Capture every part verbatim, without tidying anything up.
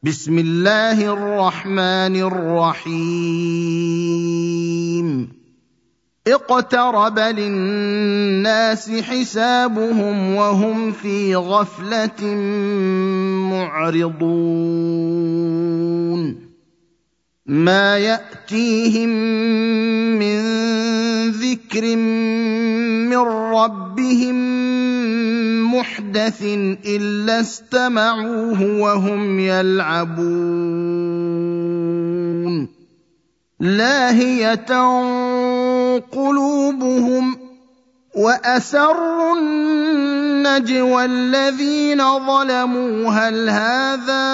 بسم الله الرحمن الرحيم اقترب للناس حسابهم وهم في غفلة معرضون ما يأتيهم من ذكر من ربهم محدث إلا استمعوه وهم يلعبون لاهية قلوبهم وأسروا النجوى الذين ظلموا هل هذا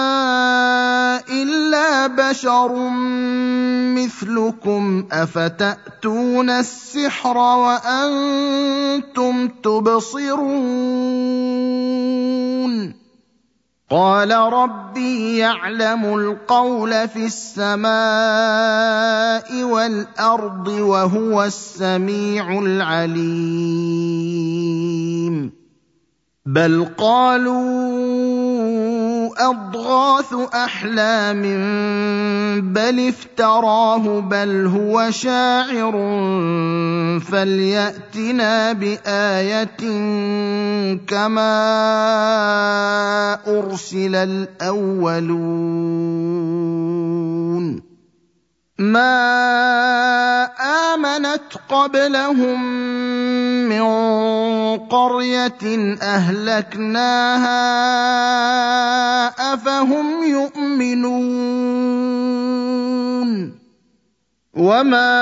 إلا بشر مثلكم أفتأتون السحر وأنتم تبصرون قال ربي يعلم القول في السماء والأرض وهو السميع العليم بل قالوا أضغاث أحلام بل افتراه بل هو شاعر فليأتنا بآية كما أرسل الأولون ما آمنت قبلهم من قرية أهلكناها أفهم يؤمنون وما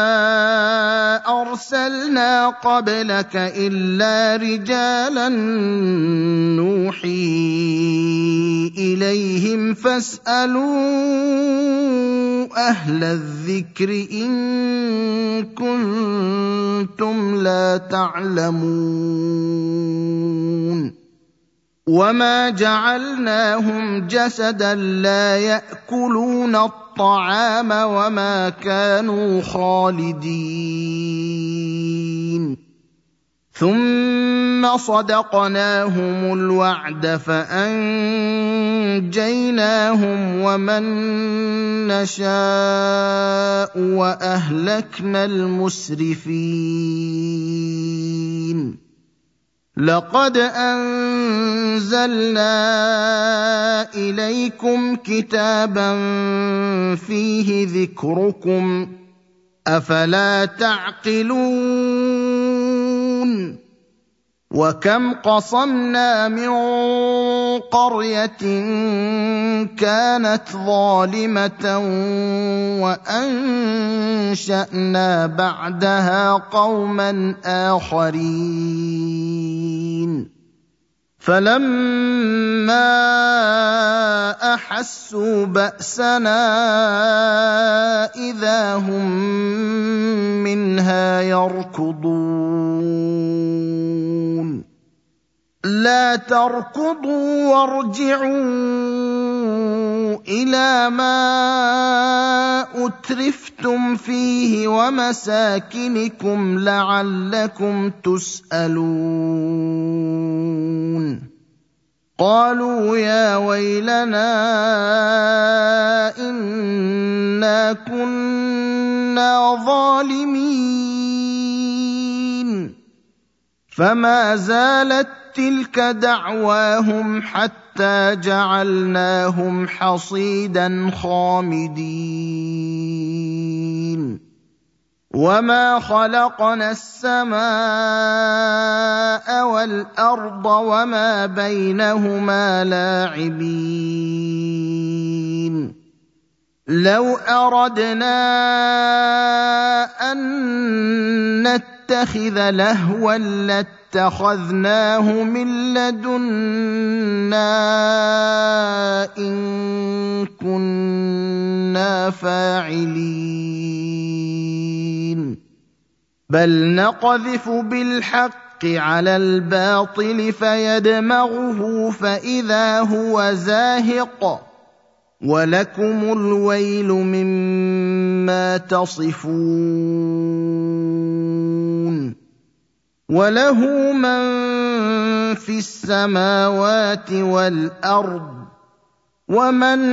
أرسلنا قبلك إلا رجالا نوحي إليهم فاسألوا أهل الذكر إن كنتم لا تعلمون وما جعلناهم جسدا لا يأكلون الطعام وما كانوا خالدين ثم صدقناهم الوعد فأنجيناهم ومن نشاء وأهلكنا المسرفين لقد أنزلنا إليكم كتابا فيه ذكركم أفلا تعقلون وكم قصمنا من قرية كانت ظالمة وأنشأنا بعدها قوما آخرين فلما أحسوا بأسنا إذا هم منها يركضون لا تركضوا وارجعوا إلى ما أترفتم فيه ومساكنكم لعلكم تسألون قالوا يا ويلنا إنا كنا ظالمين فما زالت تلك دعواهم حتى جعلناهم حصيدا خامدين وما خلقنا السماء والأرض وما بينهما لاعبين لو أردنا أن نتخذ لهوا لاتخذناه من لدنا إن كنا فاعلين بل نقذف بالحق على الباطل فيدمغه فإذا هو زاهق ولكم الويل مما تصفون وله من في السماوات والأرض ومن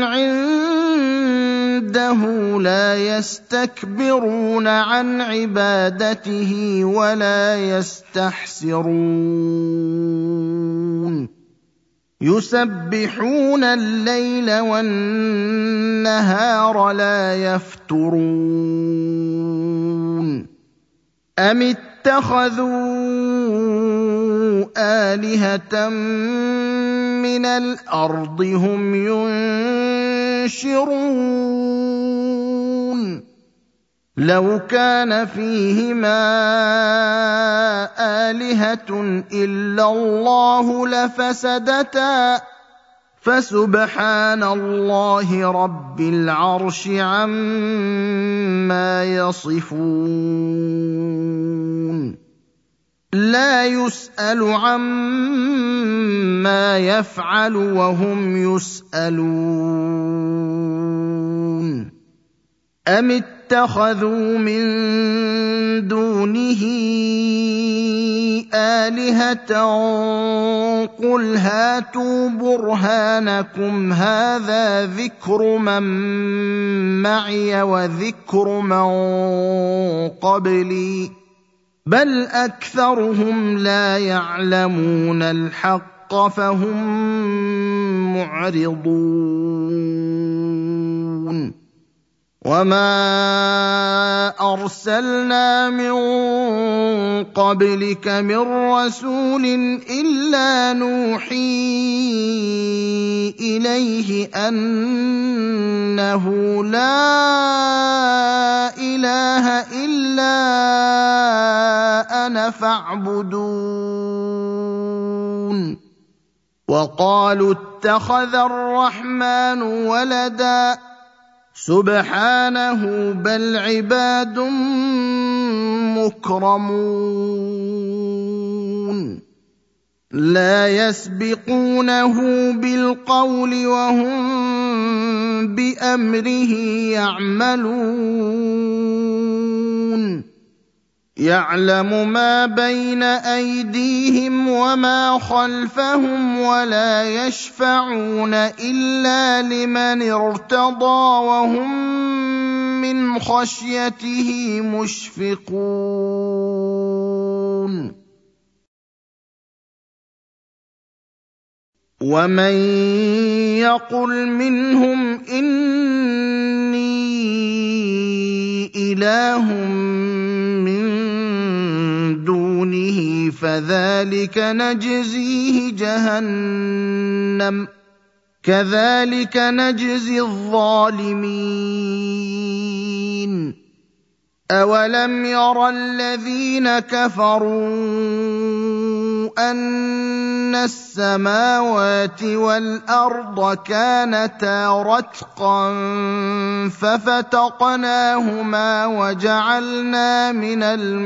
عنده لا يستكبرون عن عبادته ولا يستحسرون يسبحون الليل والنهار لا يفترون أم اتخذوا آلهة من الأرض هم ينشرون لو كان فيهما آلهة إلا الله لفسدتا فسبحان الله رب العرش عما يصفون لا يسأل عما يفعل وهم يسألون أم اتخذوا من دونه آلهة قل هاتوا برهانكم هذا ذكر من معي وذكر من قبلي بل أكثرهم لا يعلمون الحق فهم معرضون وما أرسلنا من قبلك من رسول إلا نوحي إليه أنه لا إله إلا أنا فاعبدون وقالوا اتخذ الرحمن ولدا سبحانه بل عباد مكرمون لا يسبقونه بالقول وهم بأمره يعملون يعلم ما بين أيديهم وما خلفهم ولا يشفعون إلا لمن ارتضى وهم من خشيته مشفقون ومن يقل منهم إني إله من دونه فذلك نجزيه جهنم كذلك نجزي الظالمين أولم يرى الذين كفروا أن السماوات والأرض كانتا رتقا ففتقناهما وجعلنا من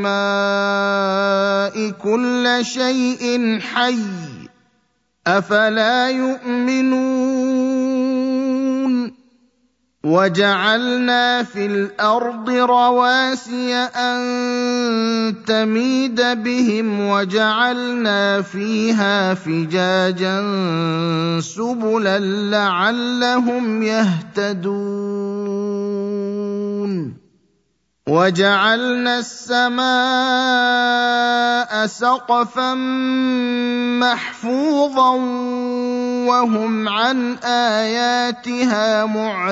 الماء كل شيء حي أفلا يؤمنون وجعلنا في الأرض رواسي أن تميد بهم وجعلنا فيها فجاجا سبلا لعلهم يهتدون وجعلنا السماء سقفا محفوظا وهم عن آياتها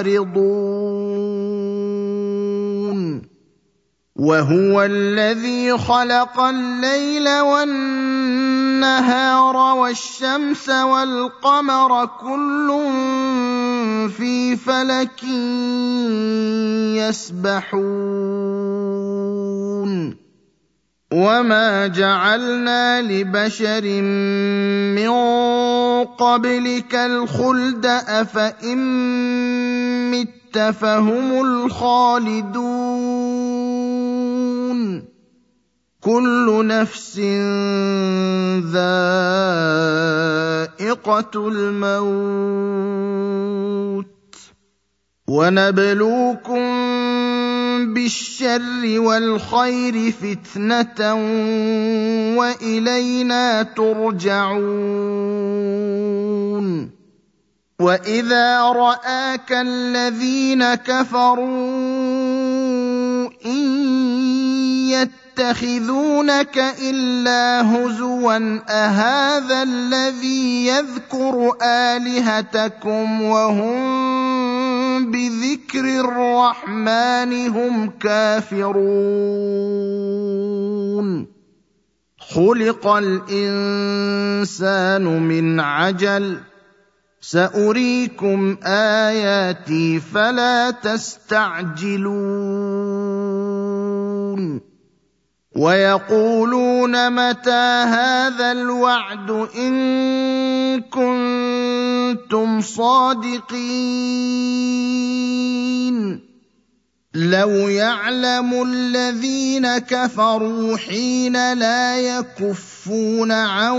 معرضون وهو الذي خلق الليل والنهار والشمس والقمر كل في فلك يسبحون وما جعلنا لبشر من قبلك الخلد أفإن مت فهم الخالدون كل نفس ذائقة الموت ونبلوكم بالشر والخير فتنة وإلينا ترجعون وَإِذَا رَآكَ الَّذِينَ كَفَرُوا إِن يَتَّخِذُونَكَ إِلَّا هُزُوًا أَهَٰذَا الَّذِي يَذْكُرُ آلِهَتَكُمْ وَهُم بِذِكْرِ الرَّحْمَٰنِ هُمْ كَافِرُونَ خُلِقَ الْإِنسَانُ مِنْ عَجَلٍ سَأُرِيكُمْ آيَاتِي فَلَا تَسْتَعْجِلُونَ وَيَقُولُونَ مَتَىٰ هَٰذَا الْوَعْدُ إِن كُنتُمْ صَادِقِينَ لَوْ يَعْلَمُ الَّذِينَ كَفَرُوا حِينَ لَا يَكُفُّونَ عَن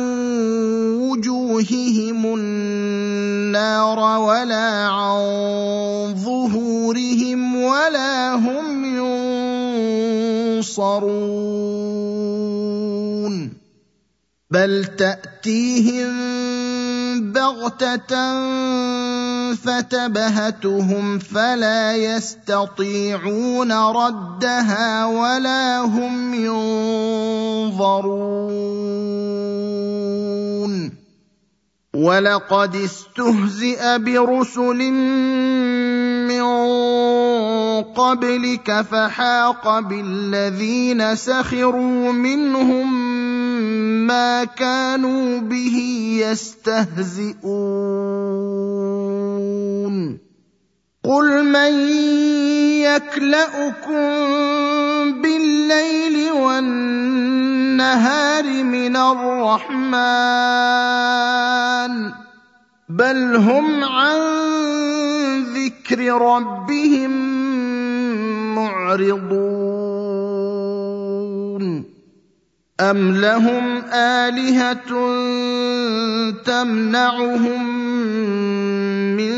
وُجُوهِهِمُ النَّارَ وَلَا عَن ظُهُورِهِمْ وَلَا هُمْ يُنصَرُونَ بَلْ تَأْتِيهِم بَغْتَةً فَتَبْهَتُهُمْ فَلَا يَسْتَطِيعُونَ رَدَّهَا وَلَا هُمْ يُنظَرُونَ وَلَقَدِ اسْتُهْزِئَ بِرُسُلٍ مِّن قَبْلِكَ فَحَاقَ بِالَّذِينَ سَخِرُوا مِنْهُم مَّا كَانُوا بِهِ يَسْتَهْزِئُونَ قُلْ مَن يَكْلَؤُكُم بِاللَّيْلِ وَالنَّهَارِ مِنَ الرَّحْمَٰنِ بَلْ هُمْ عَن ذِكْرِ رَبِّهِم مُّعْرِضُونَ أَمْ لَهُمْ آلِهَةٌ تَمْنَعُهُم مِّن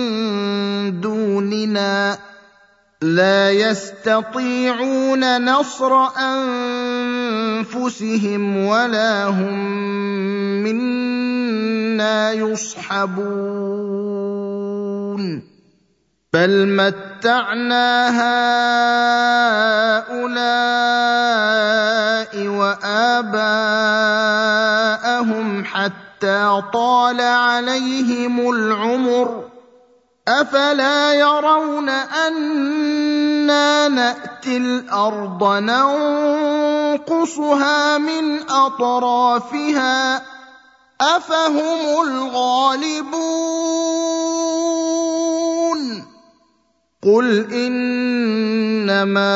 دُونِنَا لَا يَسْتَطِيعُونَ نَصْرَ أَنفُسِهِمْ وَلَا هُم مِّنَّا يُصْحَبُونَ بَلْ مَتَّعْنَا هَٰؤُلَاءِ وَآبَاءَهُمْ حَتَّىٰ طَالَ عَلَيْهِمُ الْعُمُرُ أَفَلَا يَرَوْنَ أَنَّا نَأْتِي الْأَرْضَ نَنقُصُهَا مِنْ أَطْرَافِهَا أَفَهُمُ الْغَالِبُونَ قُلْ إِنَّمَا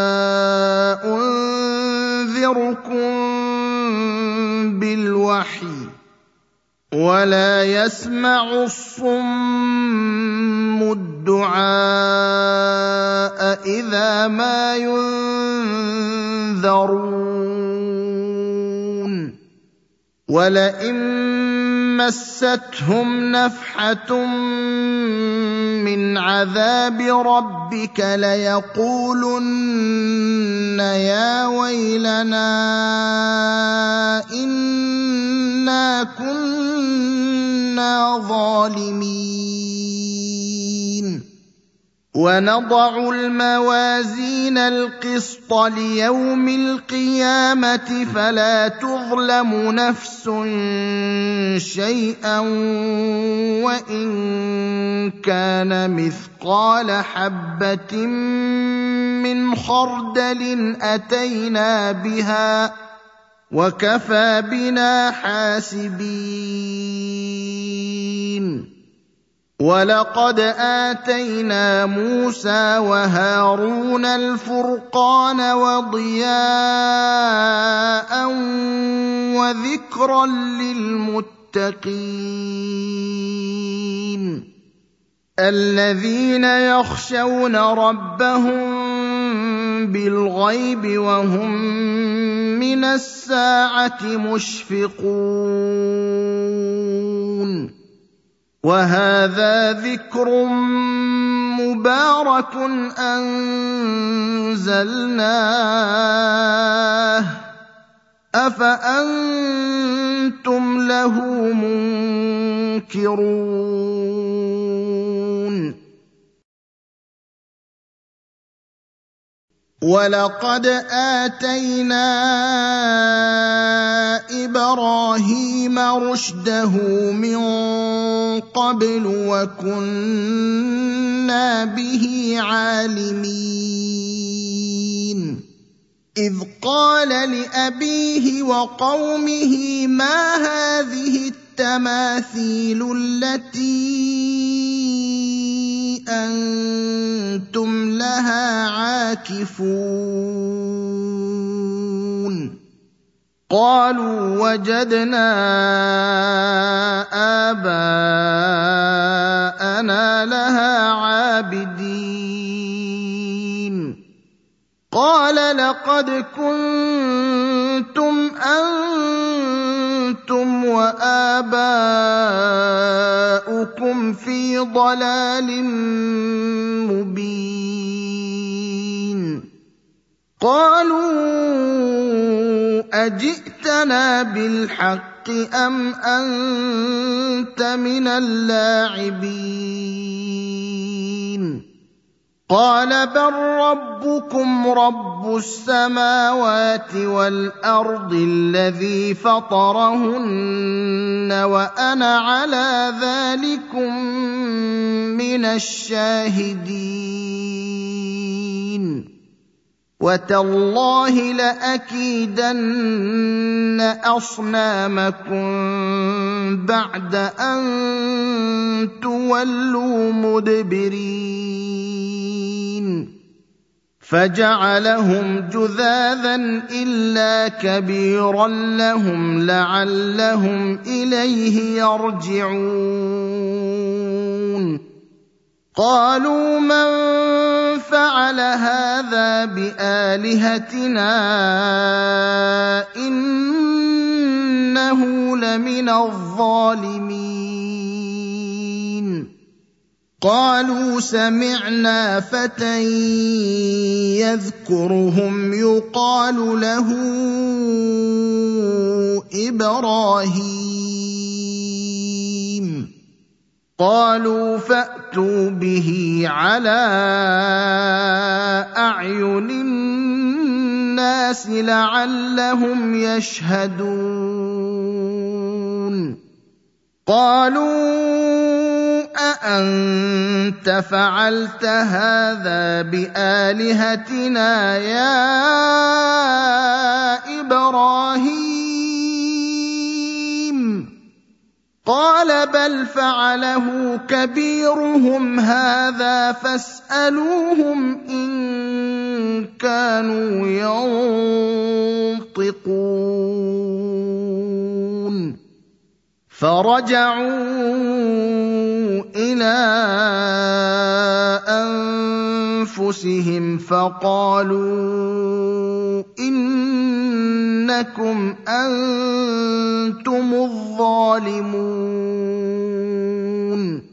أُنذِرُكُم بِالْوَحْيِ وَلَا يَسْمَعُ الصُّمُّ الدُّعَاءَ إِذَا مَا يُنذَرُونَ وَلَئِن مَّسَّتْهُمْ نَفْحَةٌ مِّنْ عَذَابِ رَبِّكَ لَيَقُولُنَّ يَا وَيْلَنَا إِنَّا كُنَّا ظَالِمِينَ وَنَضَعُ الْمَوَازِينَ الْقِسْطَ لِيَوْمِ الْقِيَامَةِ فَلَا تُظْلَمُ نَفْسٌ شَيْئًا وَإِن كَانَ مِثْقَالَ حَبَّةٍ مِّنْ خَرْدَلٍ أَتَيْنَا بِهَا وَكَفَىٰ بِنَا حَاسِبِينَ وَلَقَدْ آتَيْنَا مُوسَىٰ وَهَارُونَ الْفُرْقَانَ وَضِيَاءً وَذِكْرًا لِّلْمُتَّقِينَ الَّذِينَ يَخْشَوْنَ رَبَّهُم بِالْغَيْبِ وَهُم مِّنَ السَّاعَةِ مُشْفِقُونَ وَهَٰذَا ذِكْرٌ مُّبَارَكٌ أَنزَلْنَاهُ أفأنتم له منكرون ولقد آتينا إبراهيم رشده من قبل وكنا به عالمين إذ قال لأبيه وقومه ما هذه التماثيل التي أنتم لها عاكفون قالوا وجدنا آباءنا لها عابدين قال لقد كنتم أنتم وآباؤكم في ضلال مبين قالوا أجئتنا بالحق أم أنت من اللاعبين قال بل ربكم رب السماوات والأرض الذي فطرهن وأنا على ذلكم من الشاهدين وتالله لأكيدن أصنامكم بعد أن تولوا مدبرين فجعلهم جذاذا إلا كبيرا لهم لعلهم إليه يرجعون قالوا من فعل هذا بآلهتنا إنه لمن الظالمين قالوا سمعنا فتى يذكرهم يقال له إبراهيم قالوا فأتوا به على أعين الناس لعلهم يشهدون قالوا أأنت فعلت هذا بآلهتنا يا إبراهيم قال بل فعله كبيرهم هذا فاسألوهم إن كانوا ينطقون فرجعوا إلى أنفسهم فقالوا إنكم أنتم الظالمون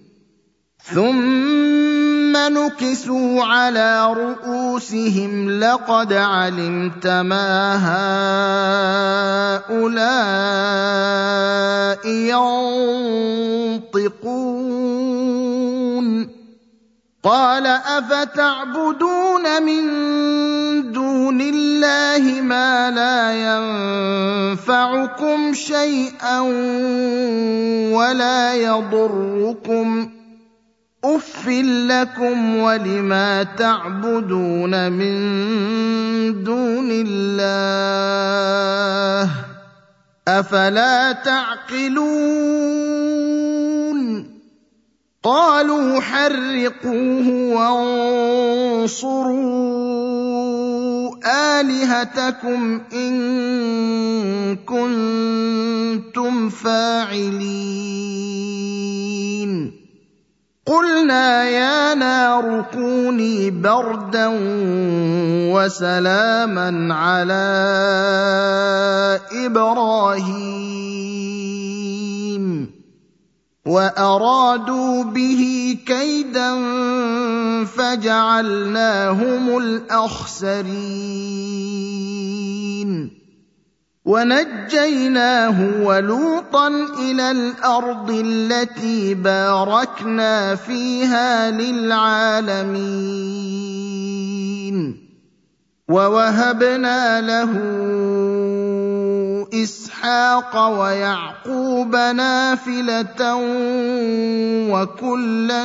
ثم نكسوا على رؤوسهم لقد علمت ما هؤلاء ينطقون قال أفتعبدون من دون الله ما لا ينفعكم شيئا ولا يضركم أف لكم ولما تعبدون من دون الله أفلا تعقلون قالوا حرقوه وانصروا آلهتكم إن كنتم فاعلين قلنا يا نار كوني بردا وسلاما على إبراهيم وأرادوا به كيدا فجعلناهم الأخسرين ونجيناه ولوطا إلى الأرض التي باركنا فيها للعالمين ووهبنا له إسحاق ويعقوب نافلة وكلا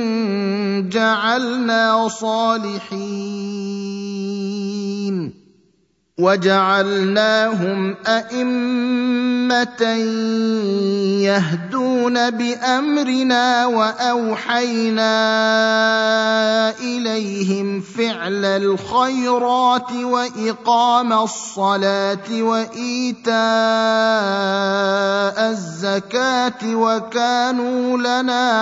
جعلنا صالحين وجعلناهم أئمة يهدون بأمرنا وأوحينا إليهم فعل الخيرات وإقام الصلاة وإيتاء الزكاة وكانوا لنا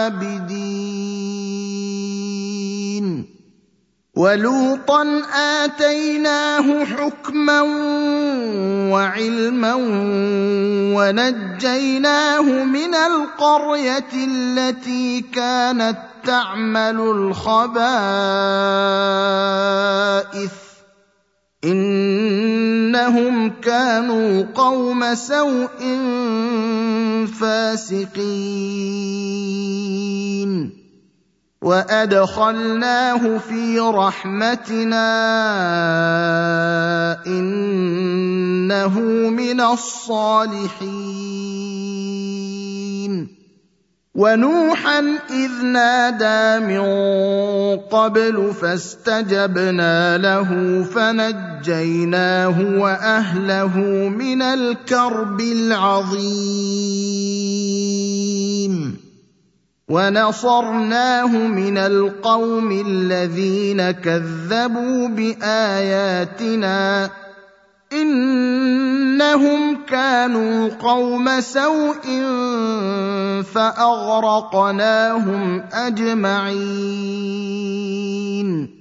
عابدين ولوطا آتيناه حكما وعلما ونجيناه من القرية التي كانت تعمل الخبائث إنهم كانوا قوم سوء فاسقين وأدخلناه في رحمتنا إنه من الصالحين ونوحا إذ نادى من قبل فاستجبنا له فنجيناه وأهله من الكرب العظيم ونصرناه من القوم الذين كذبوا بآياتنا إنهم كانوا قوم سوء فأغرقناهم أجمعين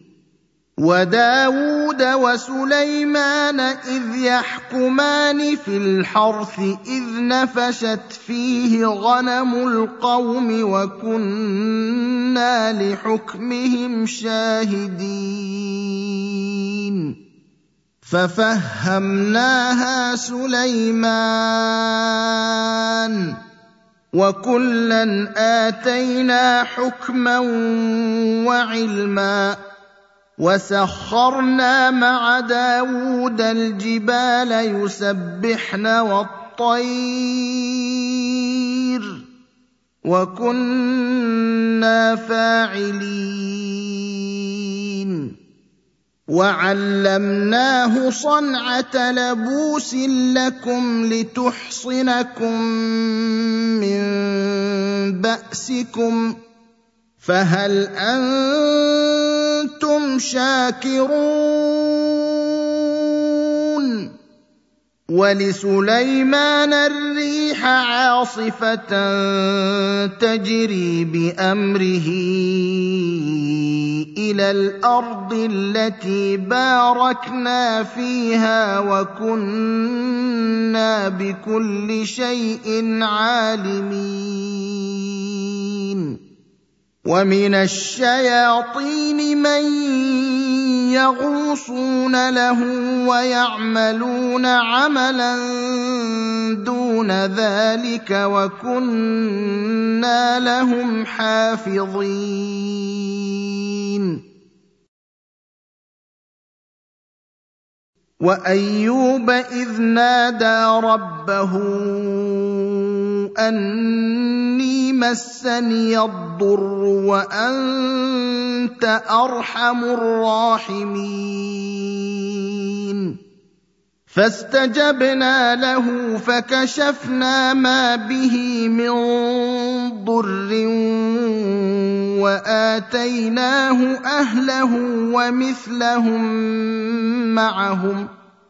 وداود وسليمان إذ يحكمان في الحرث إذ نفشت فيه غنم القوم وكنا لحكمهم شاهدين ففهمناها سليمان وكلا آتينا حكما وعلما وسخرنا مع داود الجبال يسبحن والطير وكنا فاعلين وعلمناه صنعة لبوس لكم لتحصنكم من بأسكم فهل أنتم شاكرون ولسليمان الريح عاصفة تجري بأمره إلى الأرض التي باركنا فيها وكنا بكل شيء عالمين ومن الشياطين من يغوصون له ويعملون عملا دون ذلك وكنا لهم حافظين وأيوب إذ نادى ربه أني مسني الضر وأنت أرحم الراحمين فاستجبنا له فكشفنا ما به من ضر وآتيناه أهله ومثلهم معهم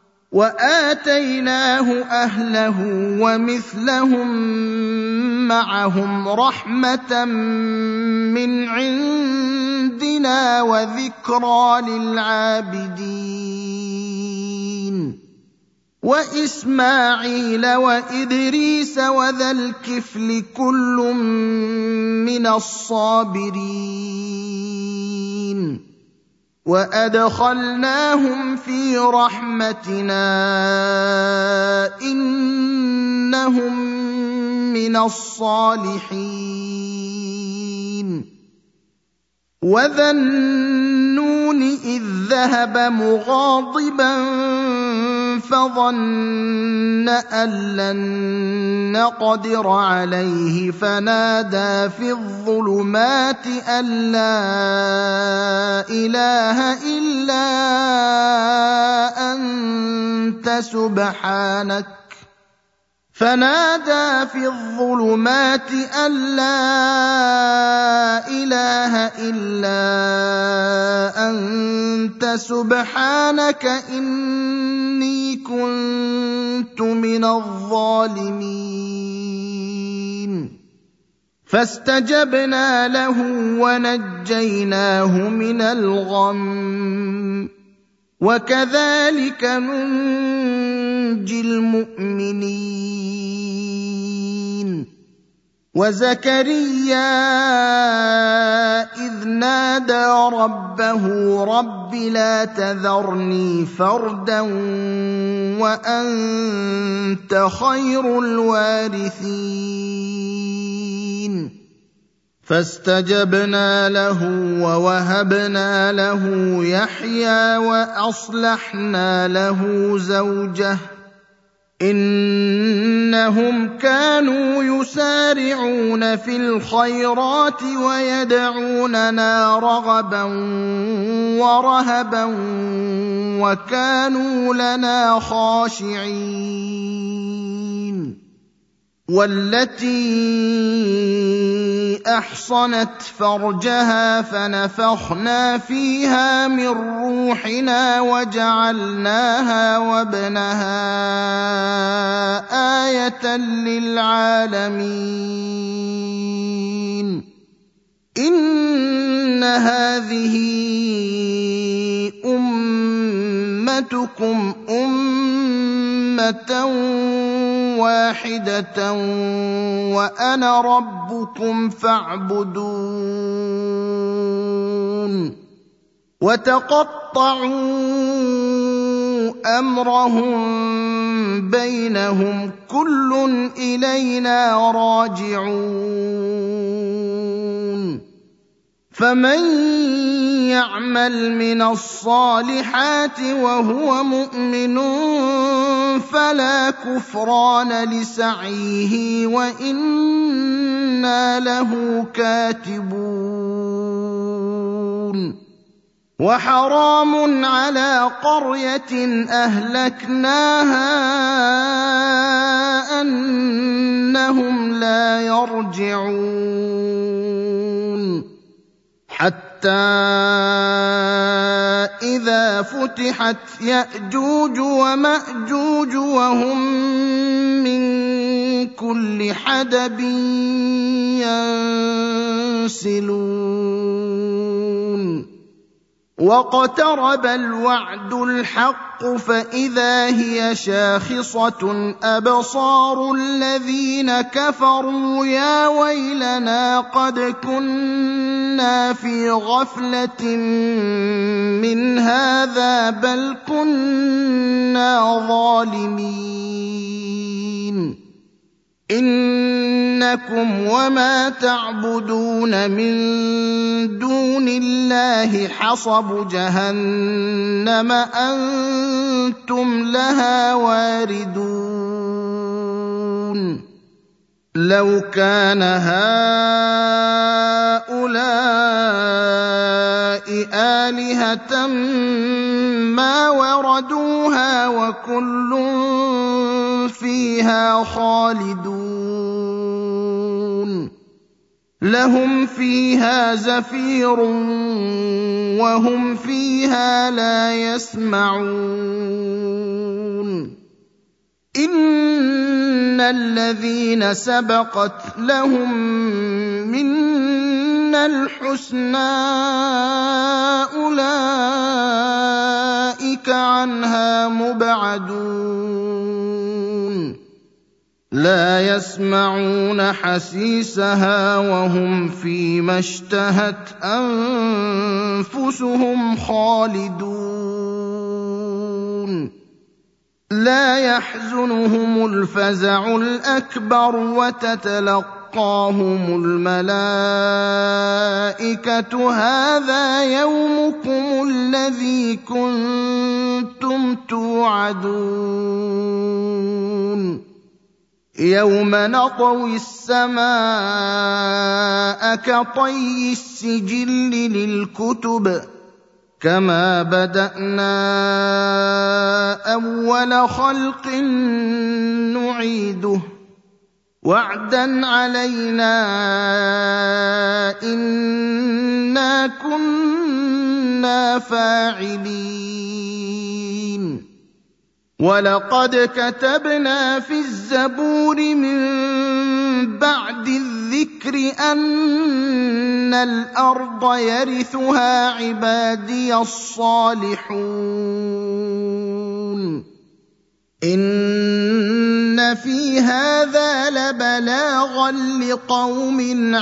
وآتيناه أهله ومثلهم معهم رحمة من عندنا وذكرى للعابدين وإسماعيل وإدريس وذا الكفل كل من الصابرين وأدخلناهم في رحمتنا إنهم من الصالحين وذا النون إذ ذهب مغاضبا فظن أن لن نقدر عليه فنادى في الظلمات أن لا إله إلا أنت سبحانك فنادى في الظلمات أن لا إله إلا أنت سبحانك إني كنت من الظالمين فاستجبنا له ونجيناه من الغم وكذلك ننجي المؤمنين وزكريا إذ نادى ربه رب لا تذرني فردا وأنت خير الوارثين فاستجبنا له ووهبنا له يحيى وأصلحنا له زوجه إنهم كانوا يسارعون في الخيرات ويدعوننا رغبا ورهبا وكانوا لنا خاشعين والتي أحصنت فرجها فنفخنا فيها من روحنا وجعلناها وابنها آية للعالمين إن هذه أمتكم أمة واحدة وأنا ربكم فاعبدون وتقطعوا أمرهم بينهم كل إلينا راجعون فمن يعمل من الصالحات وهو مؤمن فلا كفران لسعيه وإنا له كاتبون وحرام على قرية أهلكناها أنهم لا يرجعون حتى إذا فتحت يأجوج ومأجوج وهم من كل حدب ينسلون واقترب الوعد الحق فإذا هي شاخصة أبصار الذين كفروا يا ويلنا قد كنا في غفلة من هذا بل كنا ظالمين إنكم وما تعبدون من دون الله حصب جهنم أنتم لها واردون لو كان هؤلاء آلهة ما وردوها وكل فيها خالدون لهم فيها زفير وهم فيها لا يسمعون إن الذين سبقت لهم منا الحسنى أولئك عنها مبعدون لا يسمعون حسيسها وهم فيما اشتهت أنفسهم خالدون لا يحزنهم الفزع الأكبر وتتلقاهم الملائكة هذا يومكم الذي كنتم توعدون يوم نطوي السماء كطي السجل للكتب كما بدأنا أول خلق نعيده وعدا علينا إنا كنا فاعلين ولقد كتبنا في الزبور من بعد الذكر أن الأرض يرثها عبادي الصالحون إن في هذا لبلاغا لقوم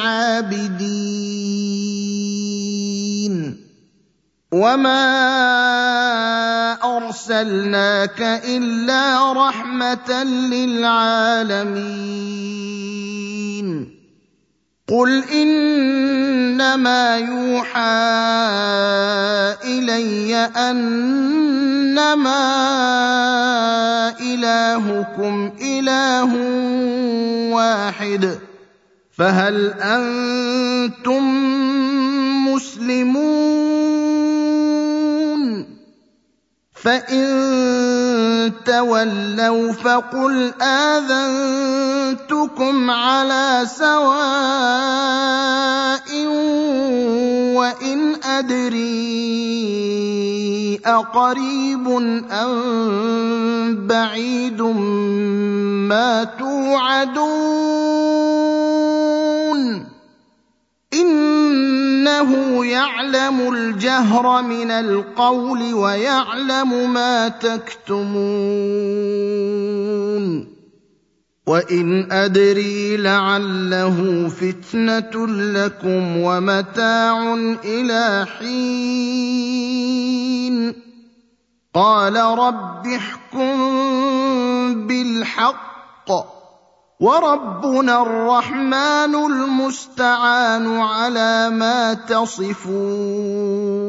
عابدين وما أرسلناك إلا رحمة للعالمين قل إنما يوحى إلي أنما إلهكم إله واحد فهل أنتم مسلمون فإن تولوا فقل آذنتكم على سواء وإن أدري أقريب أم بعيد ما توعدون إنه يعلم الجهر من القول ويعلم ما تكتمون وإن أدري لعله فتنة لكم ومتاع إلى حين قال رب احكم بالحق وربنا الرحمن المستعان على ما تصفون